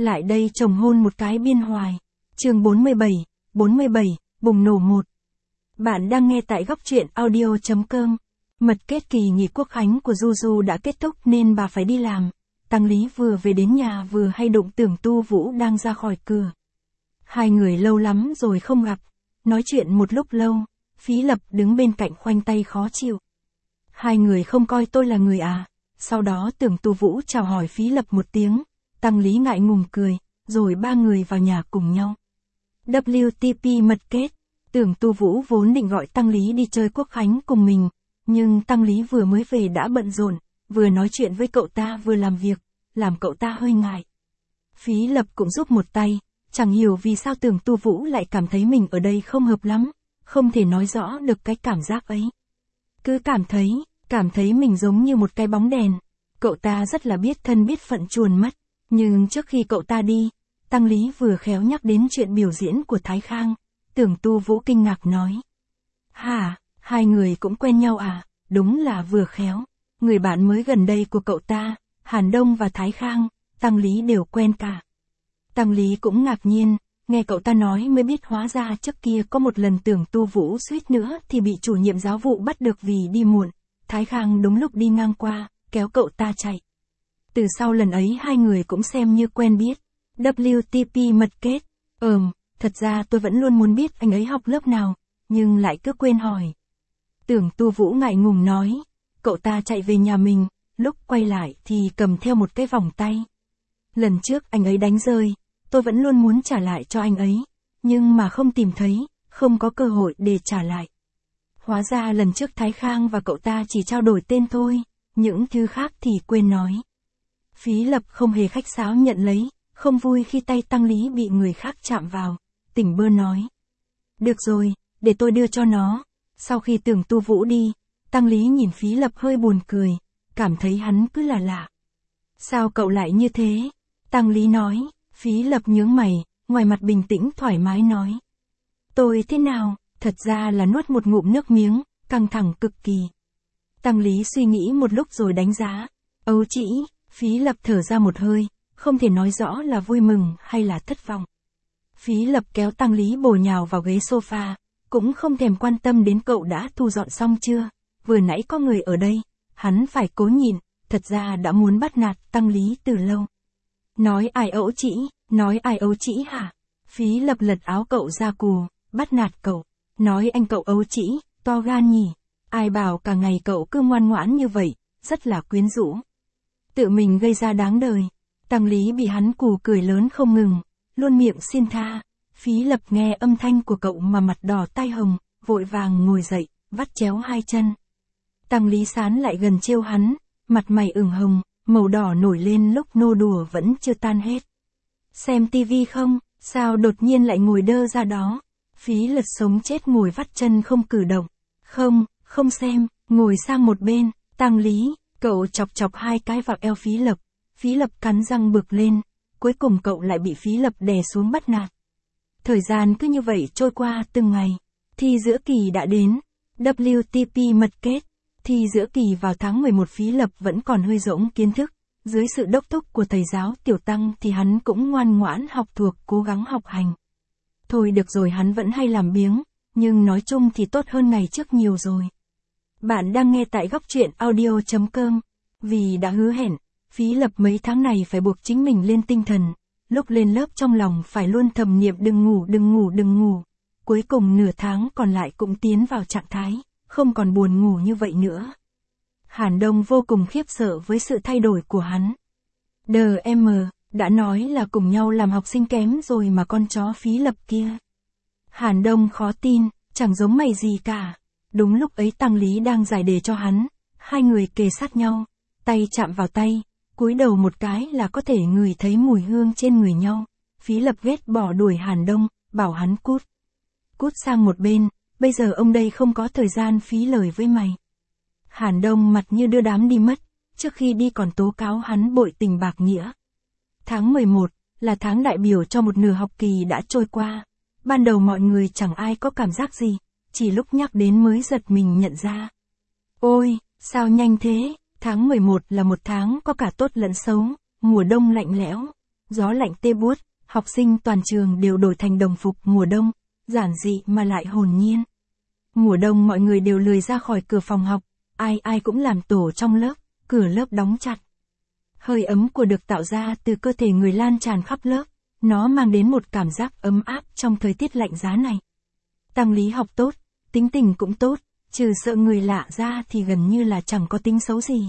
Lại đây chồng hôn một cái biên hoài. Chương 47, bùng nổ 1. Bạn đang nghe tại góc truyện audio.com. Mật kết kỳ nghỉ quốc khánh của Du đã kết thúc nên bà phải đi làm. Tăng Lý vừa về đến nhà vừa hay đụng Tưởng Tu Vũ đang ra khỏi cửa. Hai người lâu lắm rồi không gặp. Nói chuyện một lúc lâu, Phí Lập đứng bên cạnh khoanh tay khó chịu. Hai người không coi tôi là người à? Sau đó Tưởng Tu Vũ chào hỏi Phí Lập một tiếng. Tăng Lý ngại ngùng cười, rồi ba người vào nhà cùng nhau. WTP mật kết. Tưởng Tu Vũ vốn định gọi Tăng Lý đi chơi quốc khánh cùng mình, nhưng Tăng Lý vừa mới về đã bận rộn, vừa nói chuyện với cậu ta vừa làm việc, làm cậu ta hơi ngại. Phí Lập cũng giúp một tay, chẳng hiểu vì sao Tưởng Tu Vũ lại cảm thấy mình ở đây không hợp lắm, không thể nói rõ được cái cảm giác ấy. Cứ cảm thấy mình giống như một cái bóng đèn. Cậu ta rất là biết thân biết phận chuồn mất. Nhưng trước khi cậu ta đi, Tăng Lý vừa khéo nhắc đến chuyện biểu diễn của Thái Khang. Tưởng Tu Vũ kinh ngạc nói. Hả, hai người cũng quen nhau à? Đúng là vừa khéo. Người bạn mới gần đây của cậu ta, Hàn Đông và Thái Khang, Tăng Lý đều quen cả. Tăng Lý cũng ngạc nhiên, nghe cậu ta nói mới biết hóa ra trước kia có một lần Tưởng Tu Vũ suýt nữa thì bị chủ nhiệm giáo vụ bắt được vì đi muộn. Thái Khang đúng lúc đi ngang qua, kéo cậu ta chạy. Từ sau lần ấy hai người cũng xem như quen biết. WTP mật kết. Thật ra tôi vẫn luôn muốn biết anh ấy học lớp nào, nhưng lại cứ quên hỏi. Tưởng Tu Vũ ngại ngùng nói. Cậu ta chạy về nhà mình, lúc quay lại thì cầm theo một cái vòng tay. Lần trước anh ấy đánh rơi, tôi vẫn luôn muốn trả lại cho anh ấy, nhưng mà không tìm thấy, không có cơ hội để trả lại. Hóa ra lần trước Thái Khang và cậu ta chỉ trao đổi tên thôi, những thứ khác thì quên nói. Phí Lập không hề khách sáo nhận lấy, không vui khi tay Tăng Lý bị người khác chạm vào, tỉnh bơ nói. Được rồi, để tôi đưa cho nó. Sau khi Tưởng Tu Vũ đi, Tăng Lý nhìn Phí Lập hơi buồn cười, cảm thấy hắn cứ là lạ. Sao cậu lại như thế? Tăng Lý nói. Phí Lập nhướng mày, ngoài mặt bình tĩnh thoải mái nói. Tôi thế nào? Thật ra là nuốt một ngụm nước miếng, căng thẳng cực kỳ. Tăng Lý suy nghĩ một lúc rồi đánh giá. Ấu trĩ. Phí Lập thở ra một hơi, không thể nói rõ là vui mừng hay là thất vọng. Phí Lập kéo Tăng Lý bổ nhào vào ghế sofa, cũng không thèm quan tâm đến cậu đã thu dọn xong chưa, vừa nãy có người ở đây, hắn phải cố nhịn, thật ra đã muốn bắt nạt Tăng Lý từ lâu. Nói ai ấu trĩ hả? Phí Lập lật áo cậu ra cù, bắt nạt cậu, nói anh cậu ấu trĩ, to gan nhỉ, ai bảo cả ngày cậu cứ ngoan ngoãn như vậy, rất là quyến rũ. Tự mình gây ra đáng đời. Tăng Lý bị hắn cù cười lớn không ngừng, luôn miệng xin tha. Phí Lập nghe âm thanh của cậu mà mặt đỏ tai hồng, vội vàng ngồi dậy, vắt chéo hai chân. Tăng Lý sán lại gần trêu hắn, mặt mày ửng hồng, màu đỏ nổi lên lúc nô đùa vẫn chưa tan hết. Xem tivi không, sao đột nhiên lại ngồi đơ ra đó? Phí Lập sống chết ngồi vắt chân không cử động. Không xem, ngồi sang một bên. Tăng Lý, cậu chọc chọc hai cái vào eo Phí Lập. Phí Lập cắn răng bực lên, cuối cùng cậu lại bị Phí Lập đè xuống bắt nạt. Thời gian cứ như vậy trôi qua từng ngày. Thi giữa kỳ đã đến. WTP mật kết. Thi giữa kỳ vào tháng 11 Phí Lập vẫn còn hơi rỗng kiến thức. Dưới sự đốc thúc của thầy giáo Tiểu Tăng thì hắn cũng ngoan ngoãn học thuộc, cố gắng học hành. Thôi được rồi, hắn vẫn hay làm biếng, nhưng nói chung thì tốt hơn ngày trước nhiều rồi. Bạn đang nghe tại góc truyện audio.com. Vì đã hứa hẹn, Phí Lập mấy tháng này phải buộc chính mình lên tinh thần. Lúc lên lớp trong lòng phải luôn thầm niệm đừng ngủ. Cuối cùng nửa tháng còn lại cũng tiến vào trạng thái, không còn buồn ngủ như vậy nữa. Hàn Đông vô cùng khiếp sợ với sự thay đổi của hắn. DM, đã nói là cùng nhau làm học sinh kém rồi mà con chó Phí Lập kia. Hàn Đông khó tin, chẳng giống mày gì cả. Đúng lúc ấy Tăng Lý đang giải đề cho hắn, hai người kề sát nhau, tay chạm vào tay, cúi đầu một cái là có thể ngửi thấy mùi hương trên người nhau. Phí Lập ghét bỏ đuổi Hàn Đông, bảo hắn cút. Cút sang một bên, bây giờ ông đây không có thời gian phí lời với mày. Hàn Đông mặt như đưa đám đi mất, trước khi đi còn tố cáo hắn bội tình bạc nghĩa. Tháng 11, là tháng đại biểu cho một nửa học kỳ đã trôi qua. Ban đầu mọi người chẳng ai có cảm giác gì, chỉ lúc nhắc đến mới giật mình nhận ra. Ôi, sao nhanh thế? Tháng 11 là một tháng có cả tốt lẫn xấu, mùa đông lạnh lẽo. Gió lạnh tê buốt, học sinh toàn trường đều đổi thành đồng phục mùa đông, giản dị mà lại hồn nhiên. Mùa đông mọi người đều lười ra khỏi cửa phòng học, ai ai cũng làm tổ trong lớp, cửa lớp đóng chặt. Hơi ấm của được tạo ra từ cơ thể người lan tràn khắp lớp, nó mang đến một cảm giác ấm áp trong thời tiết lạnh giá này. Tăng Lý học tốt, tính tình cũng tốt, trừ sợ người lạ ra thì gần như là chẳng có tính xấu gì.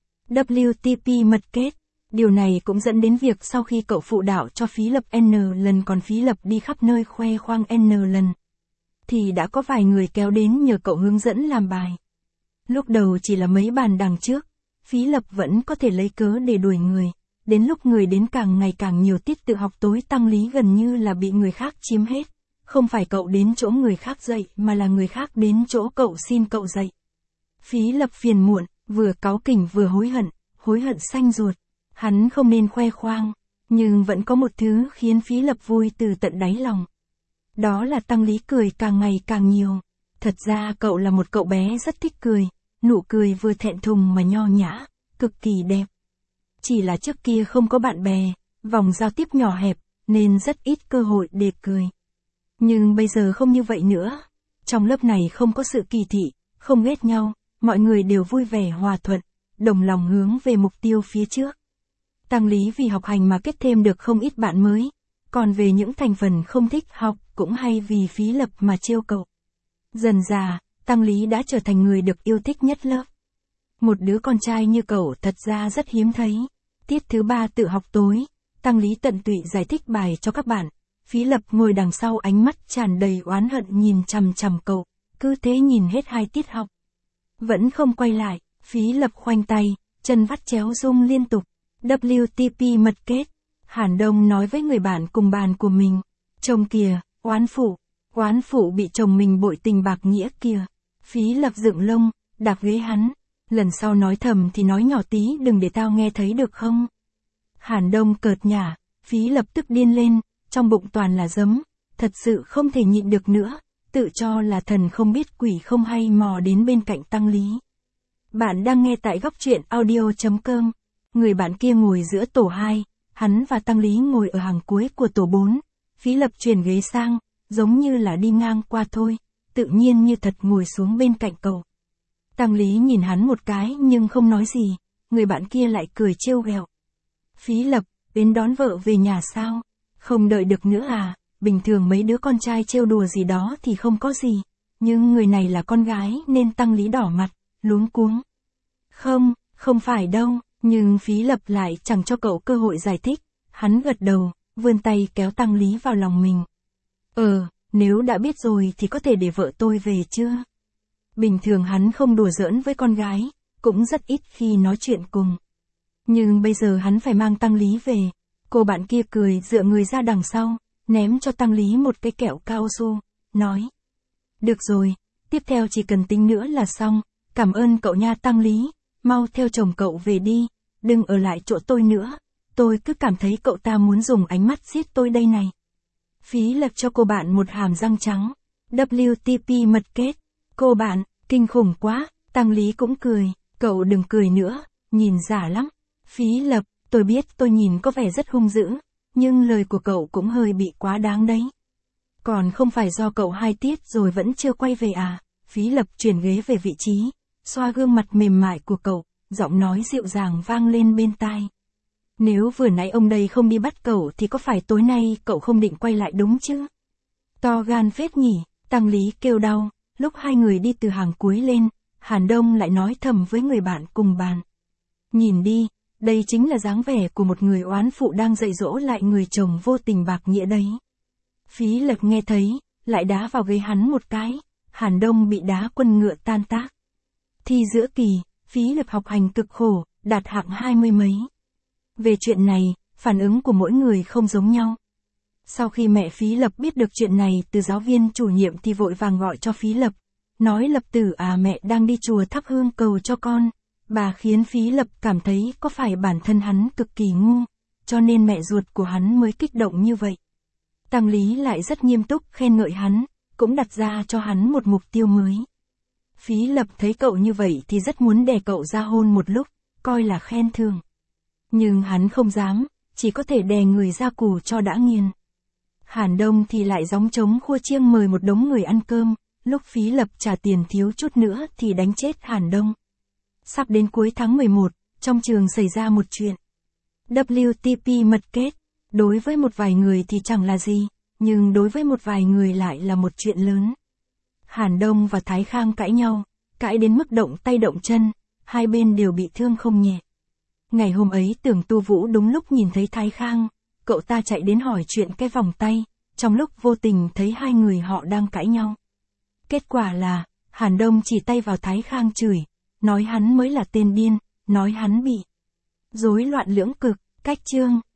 WTP mật kết. Điều này cũng dẫn đến việc sau khi cậu phụ đạo cho Phí Lập N lần còn Phí Lập đi khắp nơi khoe khoang N lần, thì đã có vài người kéo đến nhờ cậu hướng dẫn làm bài. Lúc đầu chỉ là mấy bàn đằng trước, Phí Lập vẫn có thể lấy cớ để đuổi người, đến lúc người đến càng ngày càng nhiều tiết tự học tối Tăng Lý gần như là bị người khác chiếm hết. Không phải cậu đến chỗ người khác dạy mà là người khác đến chỗ cậu xin cậu dạy. Phí Lập phiền muộn, vừa cáu kỉnh vừa hối hận xanh ruột. Hắn không nên khoe khoang, nhưng vẫn có một thứ khiến Phí Lập vui từ tận đáy lòng. Đó là Tăng Lý cười càng ngày càng nhiều. Thật ra cậu là một cậu bé rất thích cười, nụ cười vừa thẹn thùng mà nho nhã, cực kỳ đẹp. Chỉ là trước kia không có bạn bè, vòng giao tiếp nhỏ hẹp, nên rất ít cơ hội để cười. Nhưng bây giờ không như vậy nữa. Trong lớp này không có sự kỳ thị, không ghét nhau, mọi người đều vui vẻ hòa thuận, đồng lòng hướng về mục tiêu phía trước. Tăng Lý vì học hành mà kết thêm được không ít bạn mới, còn về những thành phần không thích học cũng hay vì Phí Lập mà trêu cậu. Dần dà, Tăng Lý đã trở thành người được yêu thích nhất lớp. Một đứa con trai như cậu thật ra rất hiếm thấy. Tiết thứ 3 tự học tối, Tăng Lý tận tụy giải thích bài cho các bạn. Phí Lập ngồi đằng sau ánh mắt tràn đầy oán hận nhìn chằm chằm cậu, cứ thế nhìn hết 2 tiết học. Vẫn không quay lại, Phí Lập khoanh tay, chân vắt chéo rung liên tục. WTP mật kết. Hàn Đông nói với người bạn cùng bàn của mình. Chồng kìa, oán phụ bị chồng mình bội tình bạc nghĩa kìa. Phí Lập dựng lông, đạp ghế hắn. Lần sau nói thầm thì nói nhỏ tí đừng để tao nghe thấy được không? Hàn Đông cợt nhả, Phí Lập tức điên lên, trong bụng toàn là giấm, thật sự không thể nhịn được nữa, tự cho là thần không biết quỷ không hay mò đến bên cạnh Tăng Lý. Bạn đang nghe tại góc truyện audio.com. Người bạn kia ngồi giữa tổ 2, hắn và Tăng Lý ngồi ở hàng cuối của tổ 4. Phí Lập chuyển ghế sang, giống như là đi ngang qua thôi, tự nhiên như thật ngồi xuống bên cạnh cậu. Tăng Lý nhìn hắn một cái nhưng không nói gì, người bạn kia lại cười trêu ghẹo. Phí Lập, đến đón vợ về nhà sao? Không đợi được nữa à? Bình thường mấy đứa con trai trêu đùa gì đó thì không có gì, nhưng người này là con gái nên Tăng Lý đỏ mặt, luống cuống. Không phải đâu. Nhưng Phí Lập lại chẳng cho cậu cơ hội giải thích, hắn gật đầu, vươn tay kéo Tăng Lý vào lòng mình. Nếu đã biết rồi thì có thể để vợ tôi về chưa? Bình thường hắn không đùa giỡn với con gái, cũng rất ít khi nói chuyện cùng. Nhưng bây giờ hắn phải mang Tăng Lý về. Cô bạn kia cười dựa người ra đằng sau, ném cho Tăng Lý một cái kẹo cao su, nói. Được rồi, tiếp theo chỉ cần tính nữa là xong, cảm ơn cậu nha Tăng Lý. Mau theo chồng cậu về đi, đừng ở lại chỗ tôi nữa, tôi cứ cảm thấy cậu ta muốn dùng ánh mắt giết tôi đây này. Phí Lập cho cô bạn một hàm răng trắng. WTP mật kết. Cô bạn, kinh khủng quá, Tăng Lý cũng cười, cậu đừng cười nữa, nhìn giả lắm. Phí Lập, tôi biết tôi nhìn có vẻ rất hung dữ, nhưng lời của cậu cũng hơi bị quá đáng đấy. Còn không phải do cậu 2 tiết rồi vẫn chưa quay về à? Phí Lập chuyển ghế về vị trí, xoa gương mặt mềm mại của cậu, giọng nói dịu dàng vang lên bên tai. Nếu vừa nãy ông đây không đi bắt cậu thì có phải tối nay cậu không định quay lại đúng chứ? To gan phết nhỉ, Tăng Lý kêu đau, lúc 2 người đi từ hàng cuối lên, Hàn Đông lại nói thầm với người bạn cùng bàn. Nhìn đi, đây chính là dáng vẻ của một người oán phụ đang dạy dỗ lại người chồng vô tình bạc nghĩa đấy. Phí Lập nghe thấy, lại đá vào ghế hắn một cái, Hàn Đông bị đá quân ngựa tan tác. Thi giữa kỳ, Phí Lập học hành cực khổ, đạt hạng 20 mấy. Về chuyện này, phản ứng của mỗi người không giống nhau. Sau khi mẹ Phí Lập biết được chuyện này từ giáo viên chủ nhiệm thì vội vàng gọi cho Phí Lập. Nói Lập tử à mẹ đang đi chùa thắp hương cầu cho con. Bà khiến Phí Lập cảm thấy có phải bản thân hắn cực kỳ ngu, cho nên mẹ ruột của hắn mới kích động như vậy. Tăng Lý lại rất nghiêm túc khen ngợi hắn, cũng đặt ra cho hắn một mục tiêu mới. Phí Lập thấy cậu như vậy thì rất muốn đè cậu ra hôn một lúc, coi là khen thưởng. Nhưng hắn không dám, chỉ có thể đè người ra củ cho đã nghiền. Hàn Đông thì lại gióng trống khua chiêng mời một đống người ăn cơm, lúc Phí Lập trả tiền thiếu chút nữa thì đánh chết Hàn Đông. Sắp đến cuối tháng 11, trong trường xảy ra một chuyện. WTP mật kết, đối với một vài người thì chẳng là gì, nhưng đối với một vài người lại là một chuyện lớn. Hàn Đông và Thái Khang cãi nhau, cãi đến mức động tay động chân, hai bên đều bị thương không nhẹ. Ngày hôm ấy Tưởng Tu Vũ đúng lúc nhìn thấy Thái Khang, cậu ta chạy đến hỏi chuyện cái vòng tay, trong lúc vô tình thấy hai người họ đang cãi nhau. Kết quả là, Hàn Đông chỉ tay vào Thái Khang chửi, nói hắn mới là tên điên, nói hắn bị rối loạn lưỡng cực, cách chương.